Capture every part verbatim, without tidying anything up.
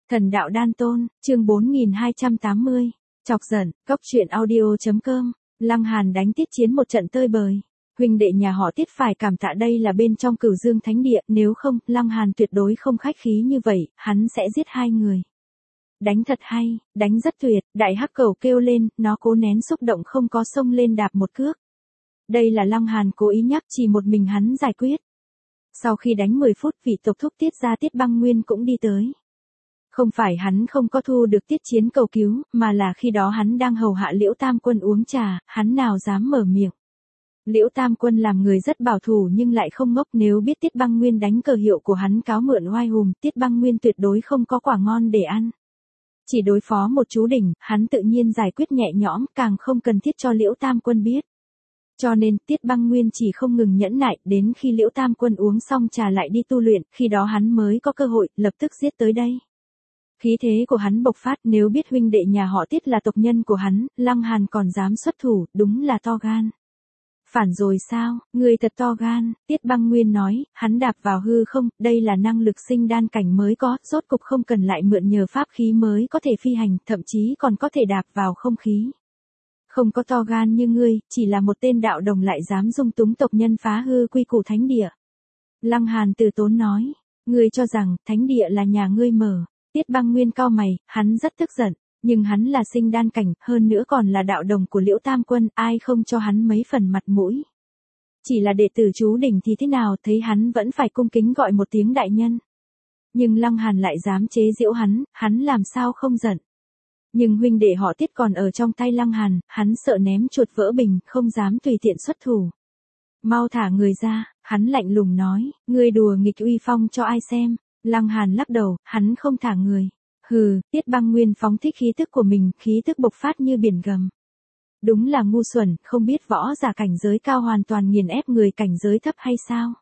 Thần đạo đan tôn, chương bốn nghìn hai trăm tám mươi. Chọc giận, cóc truyện audio.com. Lăng Hàn đánh Tiết Chiến một trận tơi bời. Huynh đệ nhà họ Tiết phải cảm tạ đây là bên trong Cửu Dương Thánh Địa, nếu không, Lăng Hàn tuyệt đối không khách khí như vậy, hắn sẽ giết hai người. Đánh thật hay, đánh rất tuyệt, đại hắc cầu kêu lên, nó cố nén xúc động không có xông lên đạp một cước. Đây là Lăng Hàn cố ý nhắc, chỉ một mình hắn giải quyết. Sau khi đánh mười phút, vị tộc thúc Tiết gia Tiết Băng Nguyên cũng đi tới. Không phải hắn không có thu được Tiết Chiến cầu cứu, mà là khi đó hắn đang hầu hạ Liễu Tam Quân uống trà, hắn nào dám mở miệng. Liễu Tam Quân làm người rất bảo thủ nhưng lại không ngốc, nếu biết Tiết Băng Nguyên đánh cờ hiệu của hắn cáo mượn oai hùng, Tiết Băng Nguyên tuyệt đối không có quả ngon để ăn. Chỉ đối phó một chú đỉnh, hắn tự nhiên giải quyết nhẹ nhõm, càng không cần thiết cho Liễu Tam Quân biết. Cho nên, Tiết Băng Nguyên chỉ không ngừng nhẫn nại, đến khi Liễu Tam Quân uống xong trà lại đi tu luyện, khi đó hắn mới có cơ hội, lập tức giết tới đây. Khí thế của hắn bộc phát, nếu biết huynh đệ nhà họ Tiết là tộc nhân của hắn, Lăng Hàn còn dám xuất thủ, đúng là to gan. Phản rồi sao, người thật to gan, Tiết Băng Nguyên nói, hắn đạp vào hư không, đây là năng lực sinh đan cảnh mới có, rốt cục không cần lại mượn nhờ pháp khí mới có thể phi hành, thậm chí còn có thể đạp vào không khí. Không có to gan như ngươi, chỉ là một tên đạo đồng lại dám dung túng tộc nhân phá hư quy củ thánh địa. Lăng Hàn từ tốn nói, ngươi cho rằng, thánh địa là nhà ngươi mở. Tiết Băng Nguyên cau mày, hắn rất tức giận, nhưng hắn là sinh đan cảnh, hơn nữa còn là đạo đồng của Liễu Tam Quân, ai không cho hắn mấy phần mặt mũi. Chỉ là đệ tử chú đỉnh thì thế nào, thấy hắn vẫn phải cung kính gọi một tiếng đại nhân. Nhưng Lăng Hàn lại dám chế giễu hắn, hắn làm sao không giận. Nhưng huynh đệ họ Tiết còn ở trong tay Lăng Hàn, hắn sợ ném chuột vỡ bình, không dám tùy tiện xuất thủ. Mau thả người ra, hắn lạnh lùng nói, ngươi đùa nghịch uy phong cho ai xem. Lăng Hàn lắc đầu, hắn không thả người. Hừ, Tiết Băng Nguyên phóng thích khí tức của mình, khí tức bộc phát như biển gầm. Đúng là ngu xuẩn, không biết võ giả cảnh giới cao hoàn toàn nghiền ép người cảnh giới thấp hay sao?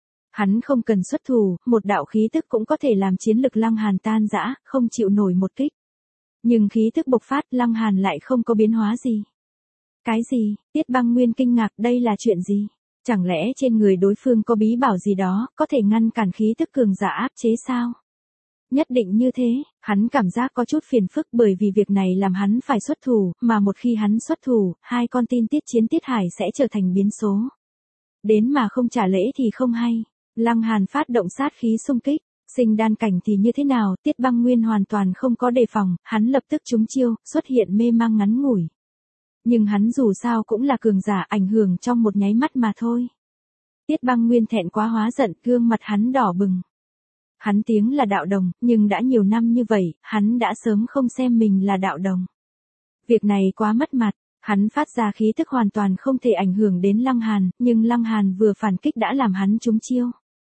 Hắn không cần xuất thủ, một đạo khí tức cũng có thể làm chiến lực Lăng Hàn tan rã, không chịu nổi một kích. Nhưng khí tức bộc phát, Lăng Hàn lại không có biến hóa gì. Cái gì? Tiết Băng Nguyên kinh ngạc, đây là chuyện gì? Chẳng lẽ trên người đối phương có bí bảo gì đó, có thể ngăn cản khí tức cường giả áp chế sao? Nhất định như thế, hắn cảm giác có chút phiền phức bởi vì việc này làm hắn phải xuất thủ, mà một khi hắn xuất thủ, hai con tin Tiết Chiến Tiết Hải sẽ trở thành biến số. Đến mà không trả lễ thì không hay. Lăng Hàn phát động sát khí xung kích, sinh đan cảnh thì như thế nào, Tiết Băng Nguyên hoàn toàn không có đề phòng, hắn lập tức trúng chiêu, xuất hiện mê mang ngắn ngủi. Nhưng hắn dù sao cũng là cường giả, ảnh hưởng trong một nháy mắt mà thôi. Tiết Băng Nguyên thẹn quá hóa giận, gương mặt hắn đỏ bừng. Hắn tiếng là đạo đồng, nhưng đã nhiều năm như vậy, hắn đã sớm không xem mình là đạo đồng. Việc này quá mất mặt, hắn phát ra khí tức hoàn toàn không thể ảnh hưởng đến Lăng Hàn, nhưng Lăng Hàn vừa phản kích đã làm hắn trúng chiêu.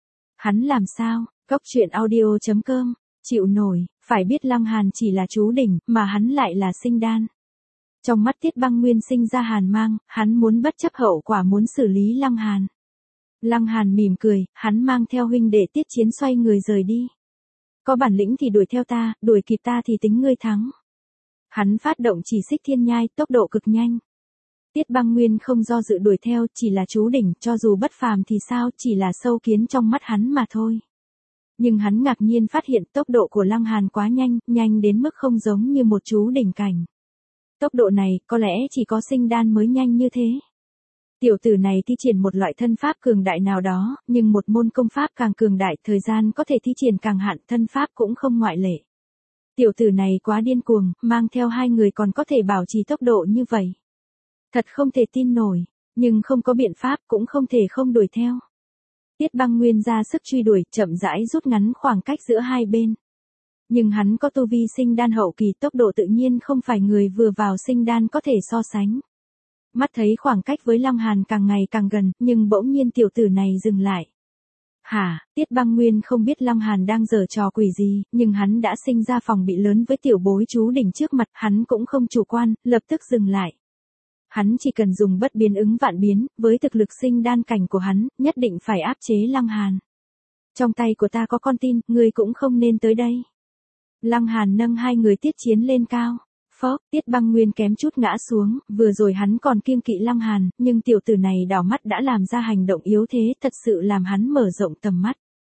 Hắn làm sao? Cóc truyện audio.com, chịu nổi, phải biết Lăng Hàn chỉ là chú đỉnh, mà hắn lại là sinh đan. Trong mắt Tiết Băng Nguyên sinh ra hàn mang, hắn muốn bất chấp hậu quả muốn xử lý Lăng Hàn. Lăng Hàn mỉm cười, hắn mang theo huynh đệ Tiết Chiến xoay người rời đi. Có bản lĩnh thì đuổi theo ta, đuổi kịp ta thì tính ngươi thắng. Hắn phát động chỉ xích thiên nhai, tốc độ cực nhanh. Tiết Băng Nguyên không do dự đuổi theo, chỉ là chú đỉnh, cho dù bất phàm thì sao, chỉ là sâu kiến trong mắt hắn mà thôi. Nhưng hắn ngạc nhiên phát hiện tốc độ của Lăng Hàn quá nhanh, nhanh đến mức không giống như một chú đỉnh cảnh. Tốc độ này, có lẽ chỉ có sinh đan mới nhanh như thế. Tiểu tử này thi triển một loại thân pháp cường đại nào đó, nhưng một môn công pháp càng cường đại, thời gian có thể thi triển càng hạn, thân pháp cũng không ngoại lệ. Tiểu tử này quá điên cuồng, mang theo hai người còn có thể bảo trì tốc độ như vậy. Thật không thể tin nổi, nhưng không có biện pháp cũng không thể không đuổi theo. Tiết Băng Nguyên ra sức truy đuổi, chậm rãi rút ngắn khoảng cách giữa hai bên. Nhưng hắn có tu vi sinh đan hậu kỳ, tốc độ tự nhiên không phải người vừa vào sinh đan có thể so sánh. Mắt thấy khoảng cách với Lăng Hàn càng ngày càng gần, nhưng bỗng nhiên tiểu tử này dừng lại. Hả, Tiết Băng Nguyên không biết Lăng Hàn đang giở trò quỷ gì, nhưng hắn đã sinh ra phòng bị lớn với tiểu bối chú đỉnh trước mặt, hắn cũng không chủ quan, lập tức dừng lại. Hắn chỉ cần dùng bất biến ứng vạn biến, với thực lực sinh đan cảnh của hắn, nhất định phải áp chế Lăng Hàn. Trong tay của ta có con tin, ngươi cũng không nên tới đây. Lăng Hàn nâng hai người Tiết Chiến lên cao. Phốc, Tiết Băng Nguyên kém chút ngã xuống, vừa rồi hắn còn kiêng kỵ Lăng Hàn, nhưng tiểu tử này đảo mắt đã làm ra hành động yếu thế, thật sự làm hắn mở rộng tầm mắt.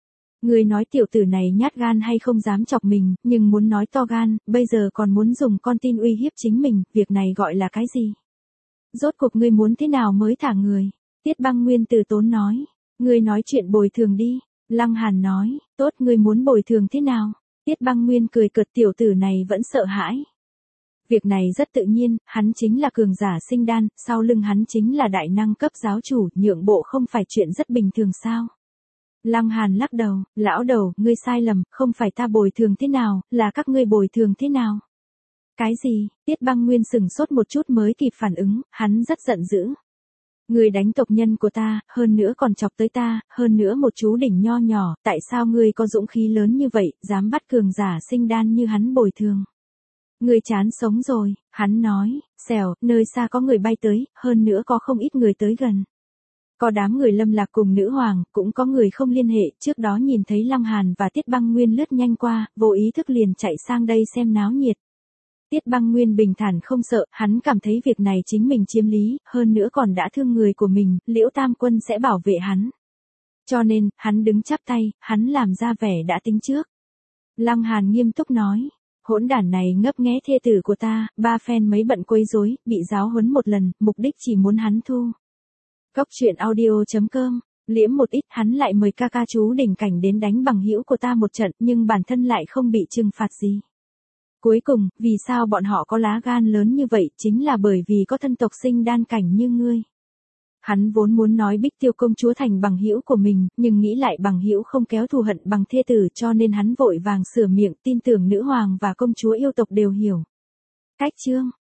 Ngươi nói tiểu tử này nhát gan hay không dám chọc mình, nhưng muốn nói to gan, bây giờ còn muốn dùng con tin uy hiếp chính mình, việc này gọi là cái gì? Rốt cuộc ngươi muốn thế nào mới thả người? Tiết Băng Nguyên từ tốn nói. Ngươi nói chuyện bồi thường đi. Lăng Hàn nói, tốt, ngươi muốn bồi thường thế nào? Tiết Băng Nguyên cười cợt, tiểu tử này vẫn sợ hãi. Việc này rất tự nhiên, hắn chính là cường giả sinh đan, sau lưng hắn chính là đại năng cấp giáo chủ, nhượng bộ không phải chuyện rất bình thường sao? Lăng Hàn lắc đầu, lão đầu, ngươi sai lầm, không phải ta bồi thường thế nào, là các ngươi bồi thường thế nào? Cái gì? Tiết Băng Nguyên sừng sốt một chút mới kịp phản ứng, hắn rất giận dữ. Ngươi đánh tộc nhân của ta, hơn nữa còn chọc tới ta, hơn nữa một chú đỉnh nho nhỏ, tại sao ngươi có dũng khí lớn như vậy, dám bắt cường giả sinh đan như hắn bồi thường? Ngươi chán sống rồi, hắn nói, xèo, nơi xa có người bay tới, hơn nữa có không ít người tới gần. Có đám người Lâm Lạc cùng nữ hoàng, cũng có người không liên hệ, trước đó nhìn thấy Lăng Hàn và Tiết Băng Nguyên lướt nhanh qua, vô ý thức liền chạy sang đây xem náo nhiệt. Tiết Băng Nguyên bình thản không sợ, hắn cảm thấy việc này chính mình chiếm lý, hơn nữa còn đã thương người của mình, Liễu Tam Quân sẽ bảo vệ hắn. Cho nên, hắn đứng chắp tay, hắn làm ra vẻ đã tính trước. Lăng Hàn nghiêm túc nói, hỗn đản này ngấp nghé thê tử của ta, ba phen mấy bận quấy rối, bị giáo huấn một lần, mục đích chỉ muốn hắn thu. Cốc truyện audio chấm com, liễm một ít, hắn lại mời ca ca chú đỉnh cảnh đến đánh bằng hữu của ta một trận, nhưng bản thân lại không bị trừng phạt gì. Cuối cùng, vì sao bọn họ có lá gan lớn như vậy, chính là bởi vì có thân tộc sinh đan cảnh như ngươi. Hắn vốn muốn nói Bích Tiêu công chúa thành bằng hữu của mình, nhưng nghĩ lại bằng hữu không kéo thù hận bằng thê tử, cho nên hắn vội vàng sửa miệng, tin tưởng nữ hoàng và công chúa yêu tộc đều hiểu. Cách chương